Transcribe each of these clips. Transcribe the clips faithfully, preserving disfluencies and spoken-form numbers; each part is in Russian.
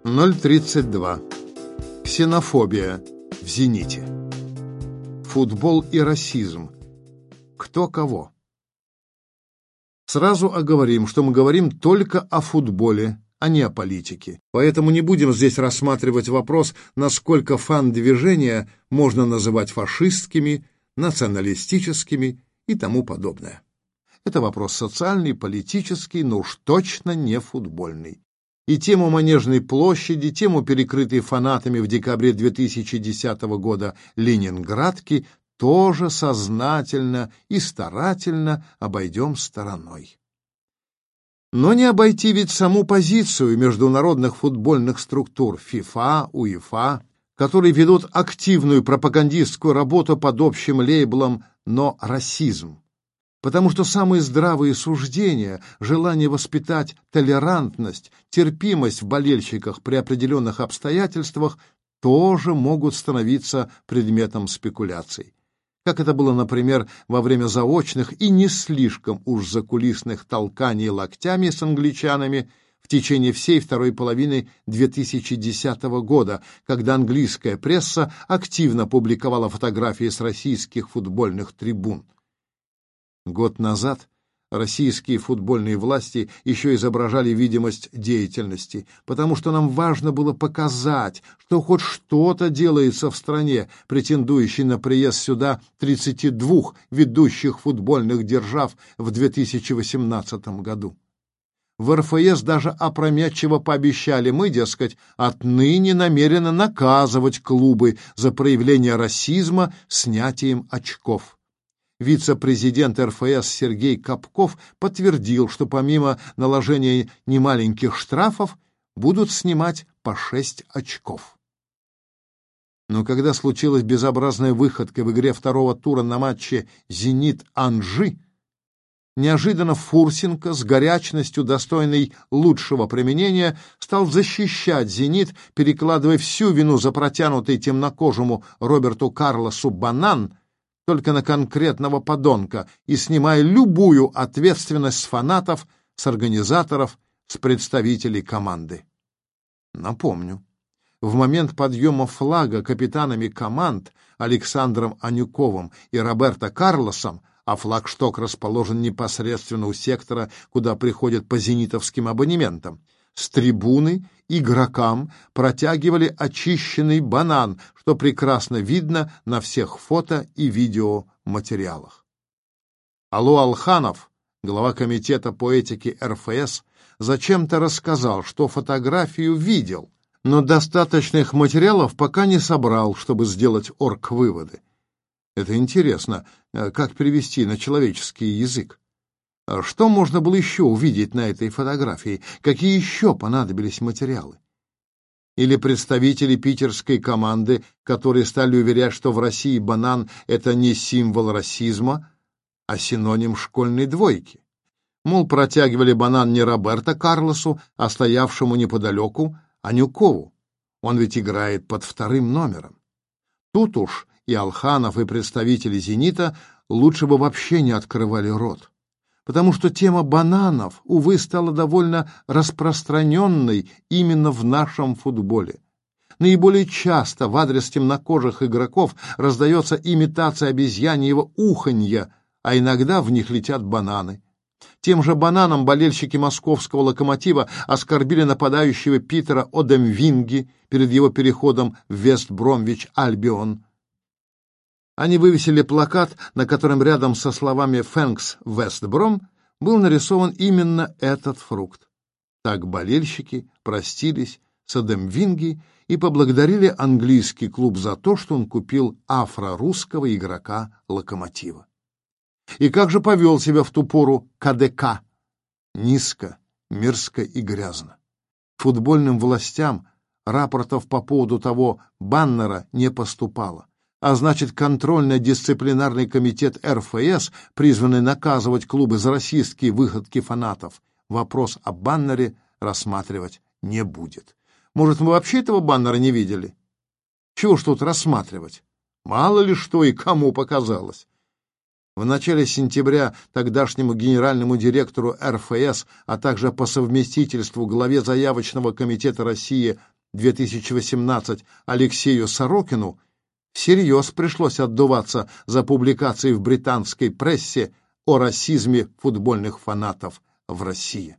ноль тридцать два. Ксенофобия в зените. Футбол и расизм. Кто кого? Сразу оговорим, что мы говорим только о футболе, а не о политике. Поэтому не будем здесь рассматривать вопрос, насколько фан-движения можно называть фашистскими, националистическими и тому подобное. Это вопрос социальный, политический, но уж точно не футбольный. И тему Манежной площади, тему, перекрытой фанатами в декабре две тысячи десятого года Ленинградки, тоже сознательно и старательно обойдем стороной. Но не обойти ведь саму позицию международных футбольных структур ФИФА, УЕФА, которые ведут активную пропагандистскую работу под общим лейблом «но расизм». Потому что самые здравые суждения, желание воспитать толерантность, терпимость в болельщиках при определенных обстоятельствах тоже могут становиться предметом спекуляций. Как это было, например, во время заочных и не слишком уж закулисных толканий локтями с англичанами в течение всей второй половины две тысячи десятого года, когда английская пресса активно публиковала фотографии с российских футбольных трибун. Год назад российские футбольные власти еще изображали видимость деятельности, потому что нам важно было показать, что хоть что-то делается в стране, претендующей на приезд сюда тридцати двух ведущих футбольных держав в две тысячи восемнадцатом году. В эр эф эс даже опрометчиво пообещали: мы, дескать, отныне намерены наказывать клубы за проявление расизма снятием очков. Вице-президент эр эф эс Сергей Капков подтвердил, что помимо наложения немаленьких штрафов будут снимать по шесть очков. Но когда случилась безобразная выходка в игре второго тура на матче «Зенит-Анжи», неожиданно Фурсенко с горячностью, достойной лучшего применения, стал защищать «Зенит», перекладывая всю вину за протянутый темнокожему Роберту Карлосу банан только на конкретного подонка и снимая любую ответственность с фанатов, с организаторов, с представителей команды. Напомню, в момент подъема флага капитанами команд Александром Анюковым и Роберто Карлосом, а флагшток расположен непосредственно у сектора, куда приходят по зенитовским абонементам, с трибуны игрокам протягивали очищенный банан, что прекрасно видно на всех фото и видеоматериалах. Алу Алханов, глава комитета по этике эр эф эс, зачем-то рассказал, что фотографию видел, но достаточных материалов пока не собрал, чтобы сделать оргвыводы. Это интересно, как перевести на человеческий язык. Что можно было еще увидеть на этой фотографии? Какие еще понадобились материалы? Или представители питерской команды, которые стали уверять, что в России банан — это не символ расизма, а синоним школьной двойки? Мол, протягивали банан не Роберто Карлосу, а стоявшему неподалеку Анюкову. Он ведь играет под вторым номером. Тут уж и Алханов, и представители «Зенита» лучше бы вообще не открывали рот. Потому что тема бананов, увы, стала довольно распространенной именно в нашем футболе. Наиболее часто в адрес темнокожих игроков раздается имитация обезьяньего уханья, а иногда в них летят бананы. Тем же бананом болельщики московского «Локомотива» оскорбили нападающего Питера Одемвинги перед его переходом в Вест-Бромвич-Альбион. Они вывесили плакат, на котором рядом со словами «Thanks, West Brom» был нарисован именно этот фрукт. Так болельщики простились с Одемвинги и поблагодарили английский клуб за то, что он купил афро-русского игрока «Локомотива». И как же повел себя в ту пору ка дэ ка? Низко, мерзко и грязно. Футбольным властям рапортов по поводу того баннера не поступало. А значит, контрольно-дисциплинарный комитет эр эф эс, призванный наказывать клубы за расистские выходки фанатов, вопрос о баннере рассматривать не будет. Может, мы вообще этого баннера не видели? Чего ж тут рассматривать? Мало ли что и кому показалось. В начале сентября тогдашнему генеральному директору эр эф эс, а также по совместительству главе заявочного комитета России две тысячи восемнадцать Алексею Сорокину всерьез пришлось отдуваться за публикации в британской прессе о расизме футбольных фанатов в России.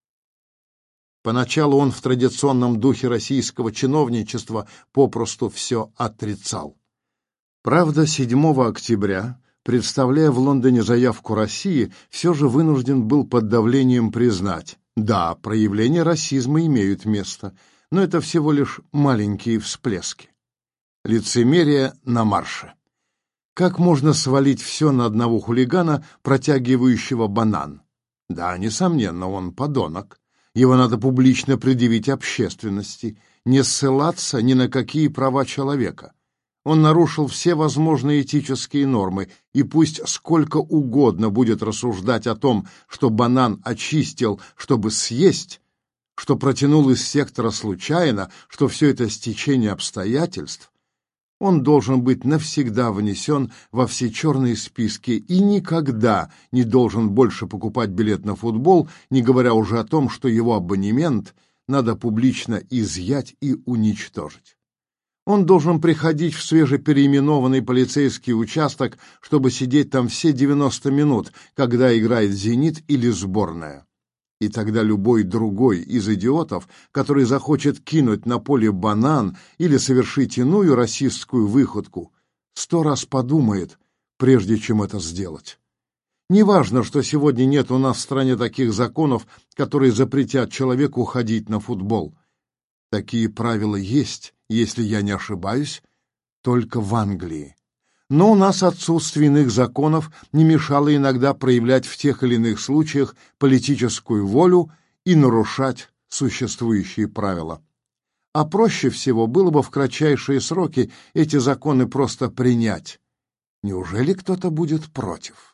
Поначалу он в традиционном духе российского чиновничества попросту все отрицал. Правда, седьмого октября, представляя в Лондоне заявку России, все же вынужден был под давлением признать: да, проявления расизма имеют место, но это всего лишь маленькие всплески. Лицемерие на марше. Как можно свалить все на одного хулигана, протягивающего банан? Да, несомненно, он подонок. Его надо публично предъявить общественности, не ссылаться ни на какие права человека. Он нарушил все возможные этические нормы, и пусть сколько угодно будет рассуждать о том, что банан очистил, чтобы съесть, что протянул из сектора случайно, что все это стечение обстоятельств, он должен быть навсегда внесен во все черные списки и никогда не должен больше покупать билет на футбол, не говоря уже о том, что его абонемент надо публично изъять и уничтожить. Он должен приходить в свежепереименованный полицейский участок, чтобы сидеть там все девяносто минут, когда играет «Зенит» или сборная. И тогда любой другой из идиотов, который захочет кинуть на поле банан или совершить иную расистскую выходку, сто раз подумает, прежде чем это сделать. Неважно, что сегодня нет у нас в стране таких законов, которые запретят человеку ходить на футбол. Такие правила есть, если я не ошибаюсь, только в Англии. Но у нас отсутствие иных законов не мешало иногда проявлять в тех или иных случаях политическую волю и нарушать существующие правила. А проще всего было бы в кратчайшие сроки эти законы просто принять. Неужели кто-то будет против?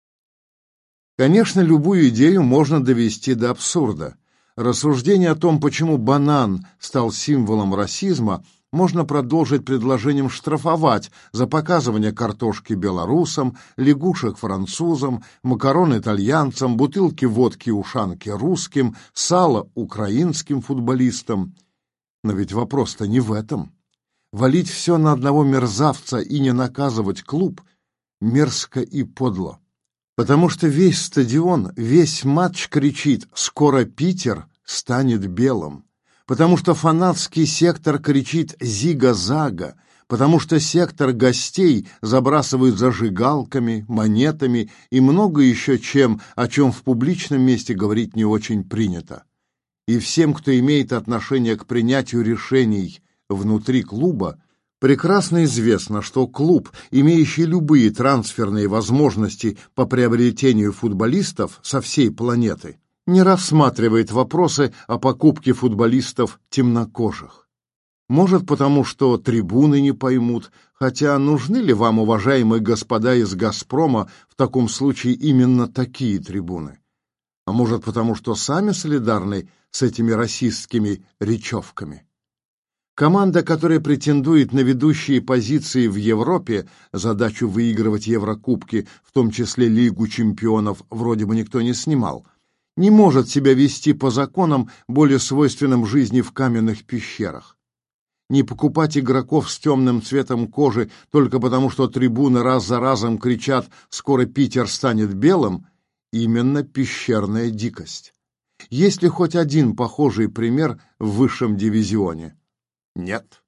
Конечно, любую идею можно довести до абсурда. Рассуждение о том, почему банан стал символом расизма, можно продолжить предложением штрафовать за показывание картошки белорусам, лягушек французам, макарон итальянцам, бутылки водки-ушанки русским, сало украинским футболистам. Но ведь вопрос-то не в этом. Валить все на одного мерзавца и не наказывать клуб мерзко и подло. Потому что весь стадион, весь матч кричит «Скоро Питер станет белым». Потому что фанатский сектор кричит «Зига-зага», потому что сектор гостей забрасывают зажигалками, монетами и много еще чем, о чем в публичном месте говорить не очень принято. И всем, кто имеет отношение к принятию решений внутри клуба, прекрасно известно, что клуб, имеющий любые трансферные возможности по приобретению футболистов со всей планеты, не рассматривает вопросы о покупке футболистов темнокожих. Может, потому что трибуны не поймут, хотя нужны ли вам, уважаемые господа из «Газпрома», в таком случае именно такие трибуны? А может, потому что сами солидарны с этими расистскими речевками? Команда, которая претендует на ведущие позиции в Европе, задачу выигрывать Еврокубки, в том числе Лигу чемпионов, вроде бы никто не снимал, не может себя вести по законам, более свойственным жизни в каменных пещерах. Не покупать игроков с темным цветом кожи только потому, что трибуны раз за разом кричат «Скоро Питер станет белым» — именно пещерная дикость. Есть ли хоть один похожий пример в высшем дивизионе? Нет.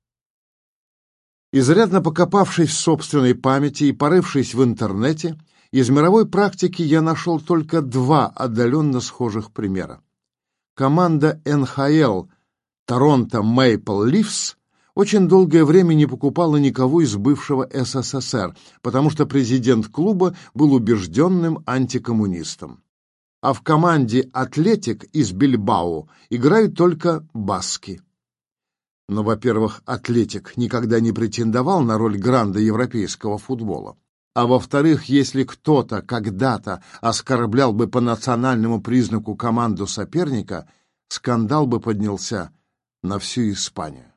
Изрядно покопавшись в собственной памяти и порывшись в интернете, из мировой практики я нашел только два отдаленно схожих примера. Команда эн ха эл Торонто Мэйпл Лифс очень долгое время не покупала никого из бывшего эс эс эс эр, потому что президент клуба был убежденным антикоммунистом. А в команде «Атлетик» из Бильбао играют только баски. Но, во-первых, «Атлетик» никогда не претендовал на роль гранда европейского футбола. А во-вторых, если кто-то когда-то оскорблял бы по национальному признаку команду соперника, скандал бы поднялся на всю Испанию.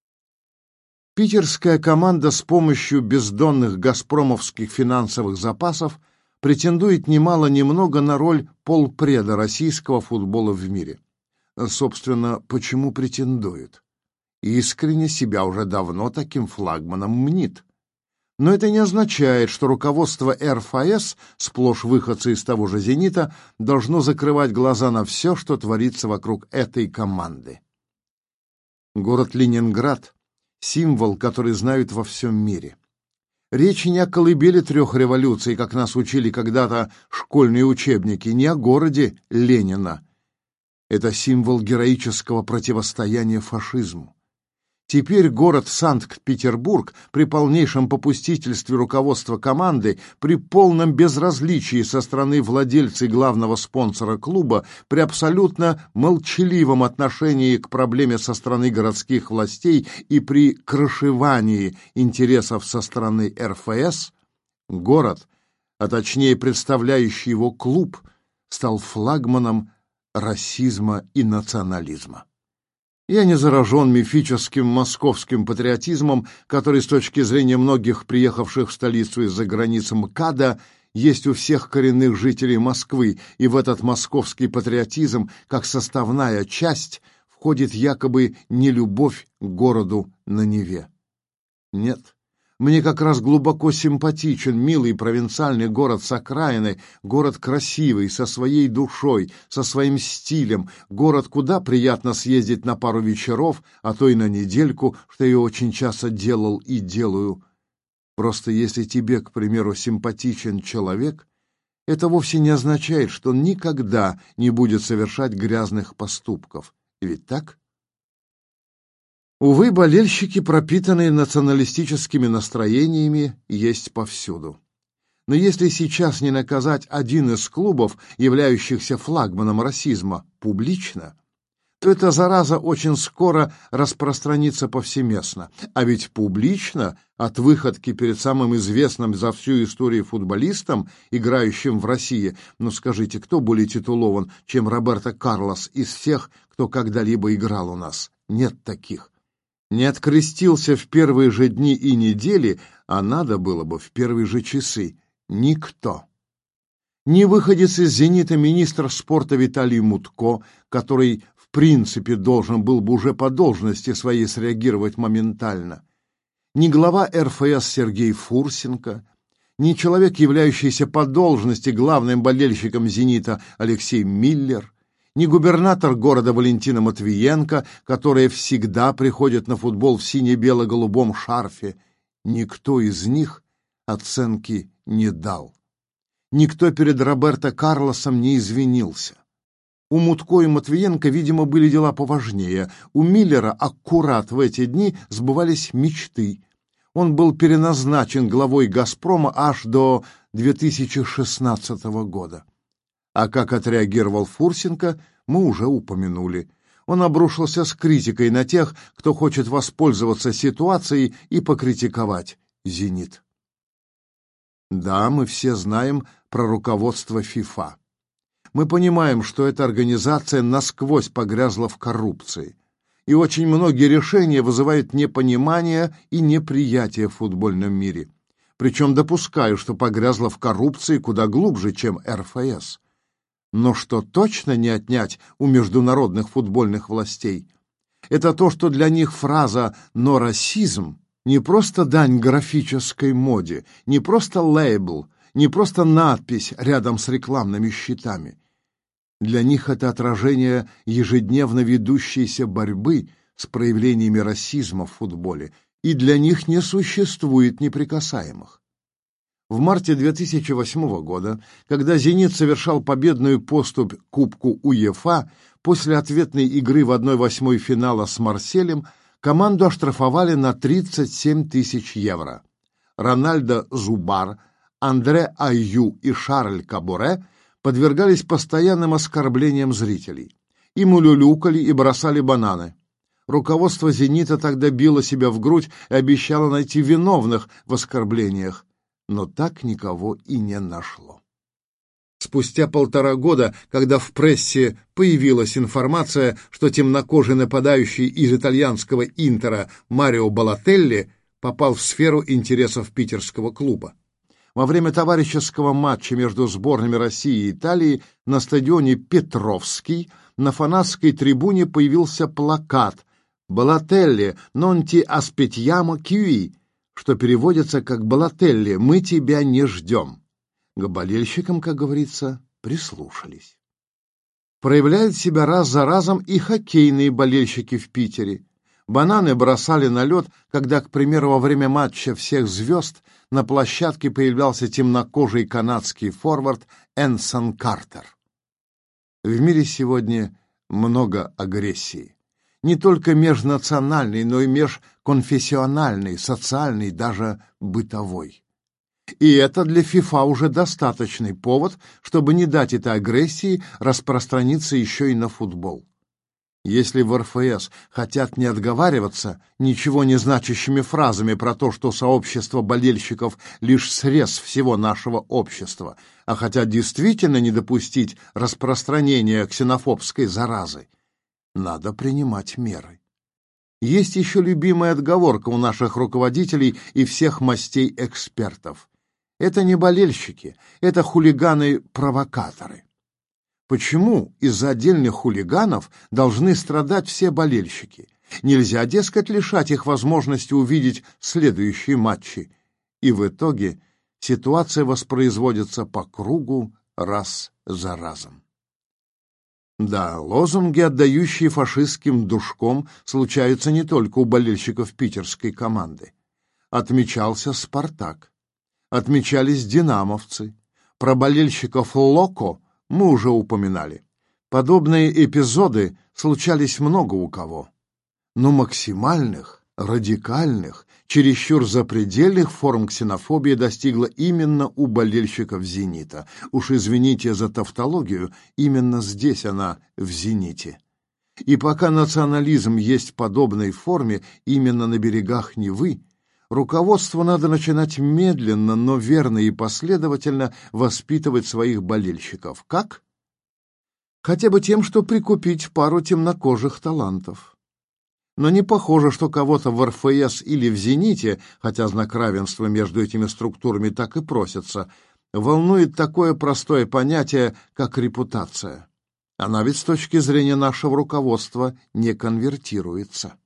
Питерская команда с помощью бездонных газпромовских финансовых запасов претендует немало-немного на роль полпреда российского футбола в мире. Собственно, почему претендует? искренне себя уже давно таким флагманом мнит. Но это не означает, что руководство эр эф эс, сплошь выходцы из того же «Зенита», должно закрывать глаза на все, что творится вокруг этой команды. Город Ленинград — символ, который знают во всем мире. Речь не о колыбели трех революций, как нас учили когда-то школьные учебники, не о городе Ленина. Это символ героического противостояния фашизму. Теперь город Санкт-Петербург при полнейшем попустительстве руководства команды, при полном безразличии со стороны владельца и главного спонсора клуба, при абсолютно молчаливом отношении к проблеме со стороны городских властей и при крышевании интересов со стороны эр эф эс, город, а точнее представляющий его клуб, стал флагманом расизма и национализма. Я не заражен мифическим московским патриотизмом, который с точки зрения многих приехавших в столицу из-за границы МКАДа есть у всех коренных жителей Москвы, и в этот московский патриотизм, как составная часть, входит якобы нелюбовь к городу на Неве. Нет. Мне как раз глубоко симпатичен милый провинциальный город с окраины, город красивый, со своей душой, со своим стилем, город, куда приятно съездить на пару вечеров, а то и на недельку, что я очень часто делал и делаю. Просто если тебе, к примеру, симпатичен человек, это вовсе не означает, что он никогда не будет совершать грязных поступков. Ведь так? Увы, болельщики, пропитанные националистическими настроениями, есть повсюду. Но если сейчас не наказать один из клубов, являющихся флагманом расизма, публично, то эта зараза очень скоро распространится повсеместно. А ведь публично от выходки перед самым известным за всю историю футболистом, играющим в России, ну скажите, кто более титулован, чем Роберто Карлос из всех, кто когда-либо играл у нас? Нет таких. Не открестился в первые же дни и недели, а надо было бы в первые же часы. Никто. Ни выходец из «Зенита» министр спорта Виталий Мутко, который в принципе должен был бы уже по должности своей среагировать моментально, ни глава эр эф эс Сергей Фурсенко, ни человек, являющийся по должности главным болельщиком «Зенита» Алексей Миллер, ни губернатор города Валентина Матвиенко, которая всегда приходит на футбол в сине-бело-голубом шарфе, никто из них оценки не дал. Никто перед Роберто Карлосом не извинился. У Мутко и Матвиенко, видимо, были дела поважнее. У Миллера аккурат в эти дни сбывались мечты. Он был переназначен главой «Газпрома» аж до две тысячи шестнадцатого года. А как отреагировал Фурсенко, мы уже упомянули. Он обрушился с критикой на тех, кто хочет воспользоваться ситуацией и покритиковать «Зенит». Да, мы все знаем про руководство ФИФА. Мы понимаем, что эта организация насквозь погрязла в коррупции. И очень многие решения вызывают непонимание и неприятие в футбольном мире. Причем допускаю, что погрязла в коррупции куда глубже, чем эр эф эс. Но что точно не отнять у международных футбольных властей, это то, что для них фраза «но расизм» не просто дань графической моде, не просто лейбл, не просто надпись рядом с рекламными щитами. Для них это отражение ежедневно ведущейся борьбы с проявлениями расизма в футболе, и для них не существует неприкасаемых. В марте две тысячи восьмого года, когда «Зенит» совершал победную поступь к Кубку УЕФА, после ответной игры в одной восьмой финала с Марселем, команду оштрафовали на тридцать семь тысяч евро. Рональдо Зубар, Андре Айю и Шарль Кабуре подвергались постоянным оскорблениям зрителей. Им улюлюкали и бросали бананы. Руководство «Зенита» тогда било себя в грудь и обещало найти виновных в оскорблениях, но так никого и не нашло. Спустя полтора года, когда в прессе появилась информация, что темнокожий нападающий из итальянского «Интера» Марио Балотелли попал в сферу интересов питерского клуба. Во время товарищеского матча между сборными России и Италии на стадионе Петровский на фанатской трибуне появился плакат «Балателли, non ti aspettiamo qui», что переводится как «Балателли, мы тебя не ждем». К болельщикам, как говорится, прислушались. Проявляют себя раз за разом и хоккейные болельщики в Питере. Бананы бросали на лед, когда, к примеру, во время матча всех звезд на площадке появлялся темнокожий канадский форвард Энсон Картер. В мире сегодня много агрессии. Не только межнациональной, но и межконфессиональной, социальной, даже бытовой. И это для ФИФА уже достаточный повод, чтобы не дать этой агрессии распространиться еще и на футбол. Если в эр эф эс хотят не отговариваться ничего не значащими фразами про то, что сообщество болельщиков — лишь срез всего нашего общества, а хотят действительно не допустить распространения ксенофобской заразы, надо принимать меры. Есть еще любимая отговорка у наших руководителей и всех мастей экспертов. Это не болельщики, это хулиганы-провокаторы. Почему из-за отдельных хулиганов должны страдать все болельщики? Нельзя, дескать, лишать их возможности увидеть следующие матчи. И в итоге ситуация воспроизводится по кругу раз за разом. Да, лозунги, отдающие фашистским душком, случаются не только у болельщиков питерской команды. Отмечался «Спартак». Отмечались динамовцы. Про болельщиков «Локо» мы уже упоминали. Подобные эпизоды случались много у кого. Но максимальных, радикальных, чересчур запредельных форм ксенофобии достигла именно у болельщиков «Зенита». Уж извините за тавтологию, именно здесь она в «Зените». И пока национализм есть в подобной форме именно на берегах Невы, руководству надо начинать медленно, но верно и последовательно воспитывать своих болельщиков. Как? Хотя бы тем, что прикупить пару темнокожих талантов. Но не похоже, что кого-то в эр эф эс или в «Зените», хотя знак равенства между этими структурами так и просится, волнует такое простое понятие, как репутация. Она ведь с точки зрения нашего руководства не конвертируется.